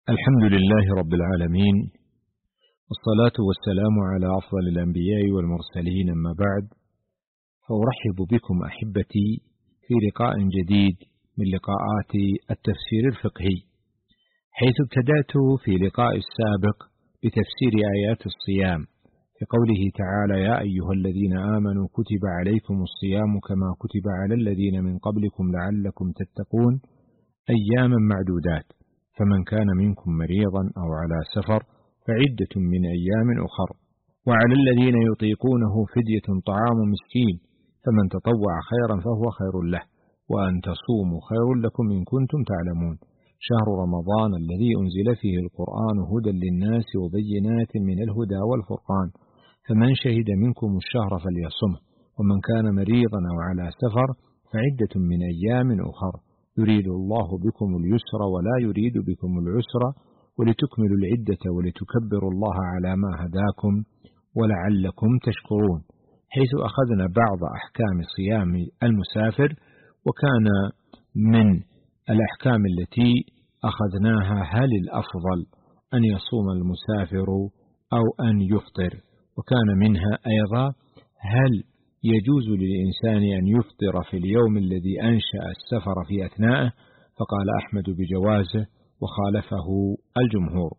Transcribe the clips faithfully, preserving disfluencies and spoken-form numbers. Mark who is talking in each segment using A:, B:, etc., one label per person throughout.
A: الحمد لله رب العالمين، والصلاة والسلام على أفضل الأنبياء والمرسلين، أما بعد، فأرحب بكم أحبتي في لقاء جديد من لقاءات التفسير الفقهي، حيث ابتدأت في لقاء السابق بتفسير آيات الصيام في قوله تعالى: يا أيها الذين آمنوا كتب عليكم الصيام كما كتب على الذين من قبلكم لعلكم تتقون أياما معدودات، فمن كان منكم مريضا أو على سفر فعدة من أيام أخر، وعلى الذين يطيقونه فدية طعام مسكين، فمن تطوع خيرا فهو خير له، وأن تصوموا خير لكم إن كنتم تعلمون. شهر رمضان الذي أنزل فيه القرآن هدى للناس وبينات من الهدى والفرقان، فمن شهد منكم الشهر فليصمه، ومن كان مريضا أو على سفر فعدة من أيام أخر، يريد الله بكم اليسر ولا يريد بكم العسر ولتكملوا العدة ولتكبروا الله على ما هداكم ولعلكم تشكرون، حيث أخذنا بعض أحكام صيام المسافر. وكان من الأحكام التي أخذناها: هل الأفضل أن يصوم المسافر أو أن يفطر؟ وكان منها أيضا: هل يجوز للإنسان أن يفطر في اليوم الذي أنشأ السفر في أثناءه؟ فقال أحمد بجوازه وخالفه الجمهور.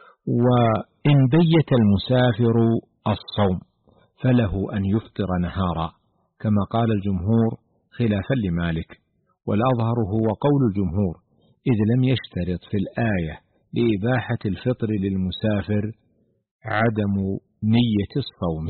A: وإن بيت المسافر الصوم فله أن يفطر نهارا كما قال الجمهور خلافا لمالك، والأظهر هو قول الجمهور، إذ لم يشترط في الآية لإباحة الفطر للمسافر عدم نية الصوم.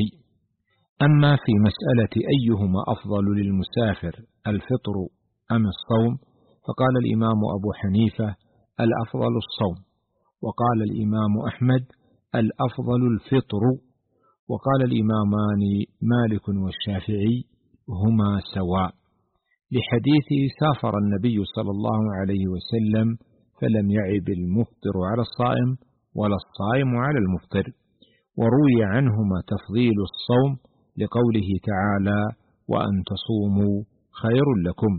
A: أما في مسألة أيهما أفضل للمسافر، الفطر أم الصوم، فقال الإمام أبو حنيفة: الأفضل الصوم، وقال الإمام أحمد: الأفضل الفطر، وقال الإمامان مالك والشافعي: هما سواء، لحديث سافر النبي صلى الله عليه وسلم فلم يعب المفطر على الصائم ولا الصائم على المفطر، وروي عنهما تفضيل الصوم لقوله تعالى: وأن تصوموا خير لكم.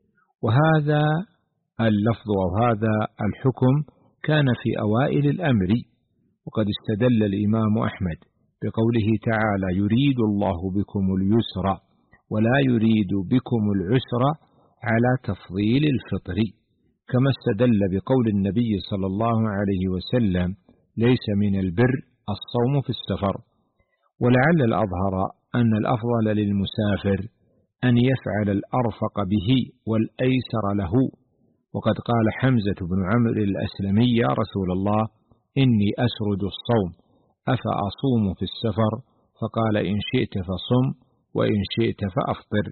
A: وهذا اللفظ وهذا الحكم كان في أوائل الأمر، وقد استدل الإمام أحمد بقوله تعالى: يريد الله بكم اليسر ولا يريد بكم العسر على تفضيل الفطر، كما استدل بقول النبي صلى الله عليه وسلم: ليس من البر الصوم في السفر. ولعل الأظهر أن الأفضل للمسافر أن يفعل الأرفق به والأيسر له، وقد قال حمزة بن عمرو الأسلمي: يا رسول الله، إني أسرد الصوم أفأصوم في السفر؟ فقال: إن شئت فصم وإن شئت فأفطر.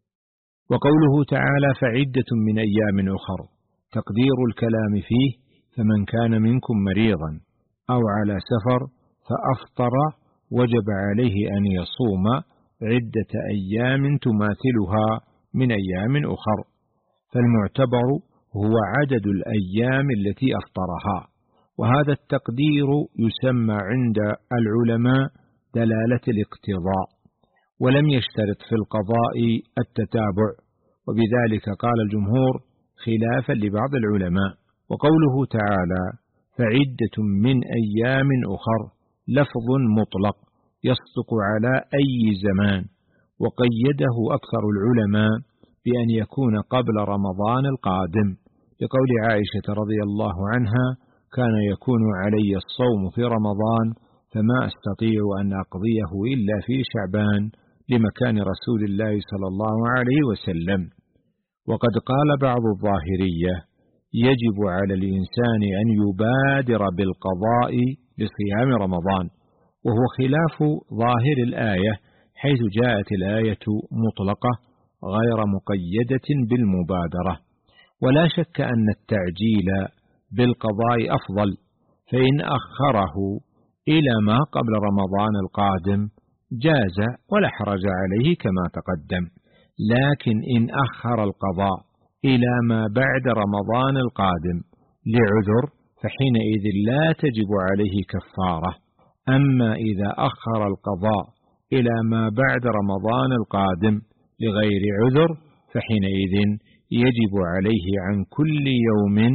A: وقوله تعالى: فعدة من أيام أخر، تقدير الكلام فيه: فمن كان منكم مريضا أو على سفر فأفطر وجب عليه أن يصوم عدة أيام تماثلها من أيام أخر، فالمعتبر هو عدد الأيام التي أفطرها، وهذا التقدير يسمى عند العلماء دلالة الاقتضاء، ولم يشترط في القضاء التتابع، وبذلك قال الجمهور خلافا لبعض العلماء. وقوله تعالى: فعدة من أيام أخر، لفظ مطلق يصدق على أي زمان، وقيده أكثر العلماء بأن يكون قبل رمضان القادم، لقول عائشة رضي الله عنها: كان يكون علي الصوم في رمضان فما أستطيع أن أقضيه إلا في شعبان، لمكان رسول الله صلى الله عليه وسلم. وقد قال بعض الظاهرية: يجب على الإنسان أن يبادر بالقضاء لصيام رمضان، وهو خلاف ظاهر الآية، حيث جاءت الآية مطلقة غير مقيدة بالمبادرة. ولا شك أن التعجيل بالقضاء أفضل، فإن أخره إلى ما قبل رمضان القادم جاز ولا حرج عليه كما تقدم، لكن إن أخر القضاء إلى ما بعد رمضان القادم لعذر فحينئذ لا تجب عليه كفارة. أما إذا أخر القضاء إلى ما بعد رمضان القادم لغير عذر فحينئذ يجب عليه عن كل يوم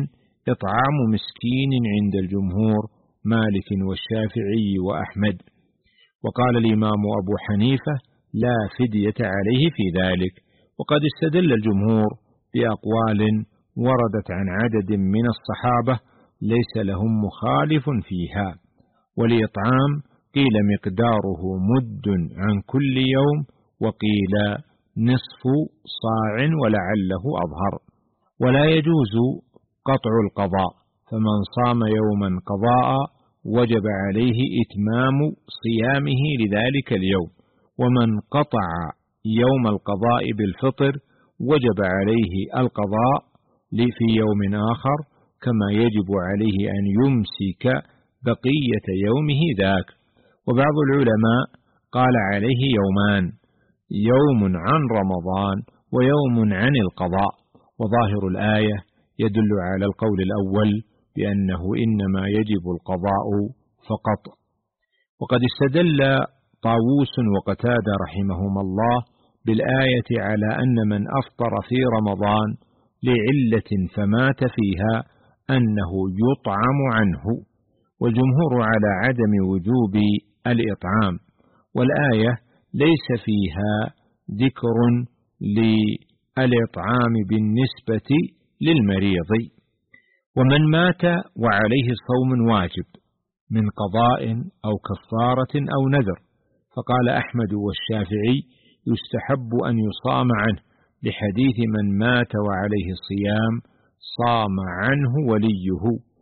A: إطعام مسكين عند الجمهور مالك والشافعي وأحمد. وقال الإمام أبو حنيفة لا فدية عليه في ذلك. وقد استدل الجمهور بأقوال وردت عن عدد من الصحابة ليس لهم مخالف فيها. والإطعام قيل مقداره مد عن كل يوم، وقيل نصف صاع ولعله أظهر. ولا يجوز قطع القضاء، فمن صام يوما قضاء وجب عليه إتمام صيامه لذلك اليوم، ومن قطع يوم القضاء بالفطر وجب عليه القضاء في يوم آخر، كما يجب عليه أن يمسك بقية يومه ذاك. وبعض العلماء قال عليه يومان، يوم عن رمضان ويوم عن القضاء. وظاهر الآية يدل على القول الأول بأنه إنما يجب القضاء فقط. وقد استدل طاووس وقتادة رحمهما الله بالآية على أن من أفطر في رمضان لعلة فمات فيها أنه يطعم عنه، والجمهور على عدم وجوب الإطعام، والآية ليس فيها ذكر للإطعام بالنسبة للمريض. ومن مات وعليه صوم واجب من قضاء أو كفارة أو نذر، فقال أحمد والشافعي يستحب أن يصام عنه لحديث من مات وعليه صيام صام عنه وليه.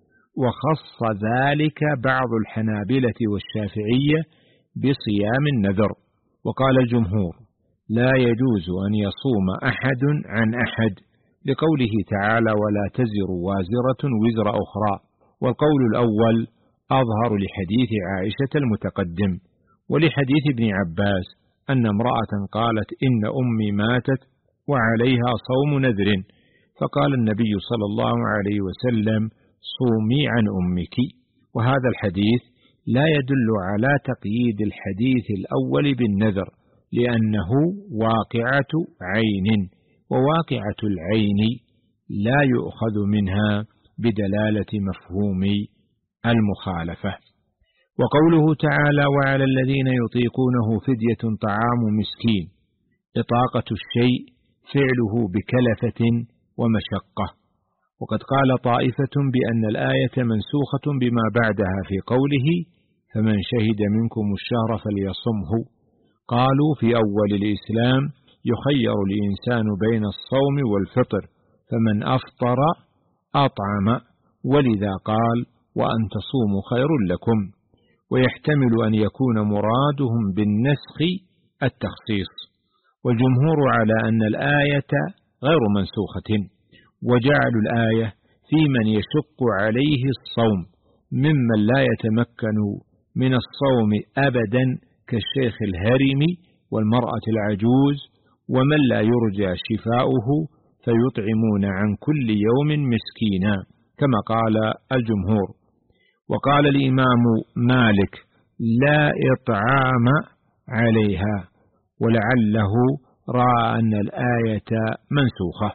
A: وخص ذلك بعض الحنابلة والشافعية بصيام النذر. وقال الجمهور لا يجوز أن يصوم أحد عن أحد، لقوله تعالى ولا تزر وازرة وزر أخرى. والقول الأول أظهر لحديث عائشة المتقدم، ولحديث ابن عباس أن امرأة قالت إن أمي ماتت وعليها صوم نذر، فقال النبي صلى الله عليه وسلم صومي عن أمك. وهذا الحديث لا يدل على تقييد الحديث الأول بالنذر، لأنه واقعة عين، وواقعة العين لا يؤخذ منها بدلالة مفهوم المخالفة. وقوله تعالى وعلى الذين يطيقونه فدية طعام مسكين، إطاقة الشيء فعله بكلفة ومشقة. وقد قال طائفة بأن الآية منسوخة بما بعدها في قوله فمن شهد منكم الشهر فليصمه. قالوا في أول الإسلام يخير الإنسان بين الصوم والفطر، فمن أفطر أطعم، ولذا قال وأن تصوموا خير لكم. ويحتمل أن يكون مرادهم بالنسخ التخصيص، والجمهور على أن الآية غير منسوخة، وجعلوا الآية في من يشق عليه الصوم ممن لا يتمكن من الصوم أبدا كالشيخ الهرم والمرأة العجوز ومن لا يرجى شفاؤه، فيطعمون عن كل يوم مسكينا كما قال الجمهور. وقال الإمام مالك لا إطعام عليها، ولعله رأى أن الآية منسوخة.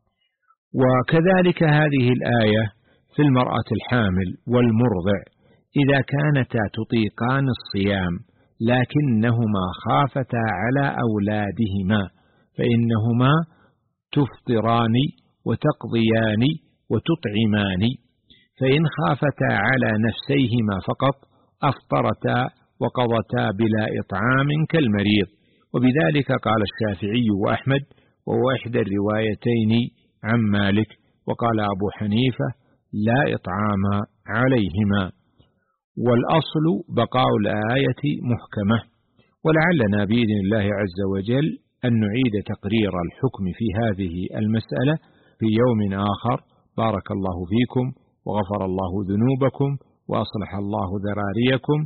A: وكذلك هذه الآية في المرأة الحامل والمرضع إذا كانتا تطيقان الصيام لكنهما خافتا على أولادهما فإنهما تفطران وتقضيان وتطعمان، فإن خافتا على نفسيهما فقط أفطرتا وقضتا بلا إطعام كالمريض. وبذلك قال الشافعي وأحمد، وهو إحدى الروايتين عن مالك. وقال أبو حنيفة لا إطعام عليهما. والأصل بقاء الآية محكمة، ولعلنا بإذن الله عز وجل أن نعيد تقرير الحكم في هذه المسألة في يوم آخر. بارك الله فيكم وغفر الله ذنوبكم وأصلح الله ذراريكم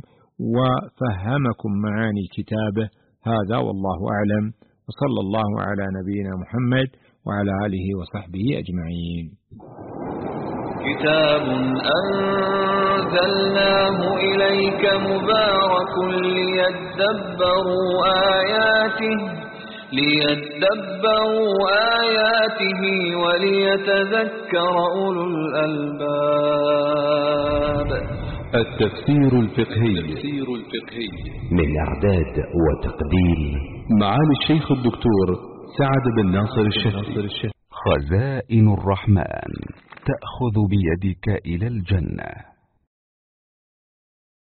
A: وفهمكم معاني كتابه. هذا والله أعلم، وصلى الله على نبينا محمد وعلى آله وصحبه أجمعين.
B: كتاب أنزلناه إليك مبارك ليدبروا آياته ليدبروا آياته وليتذكر أولو الألباب.
C: التفسير الفقهي
D: من إعداد وتقديم
C: معالي الشيخ الدكتور سعد بن ناصر الشهري.
D: خزائن الرحمن تأخذ بيدك إلى الجنة.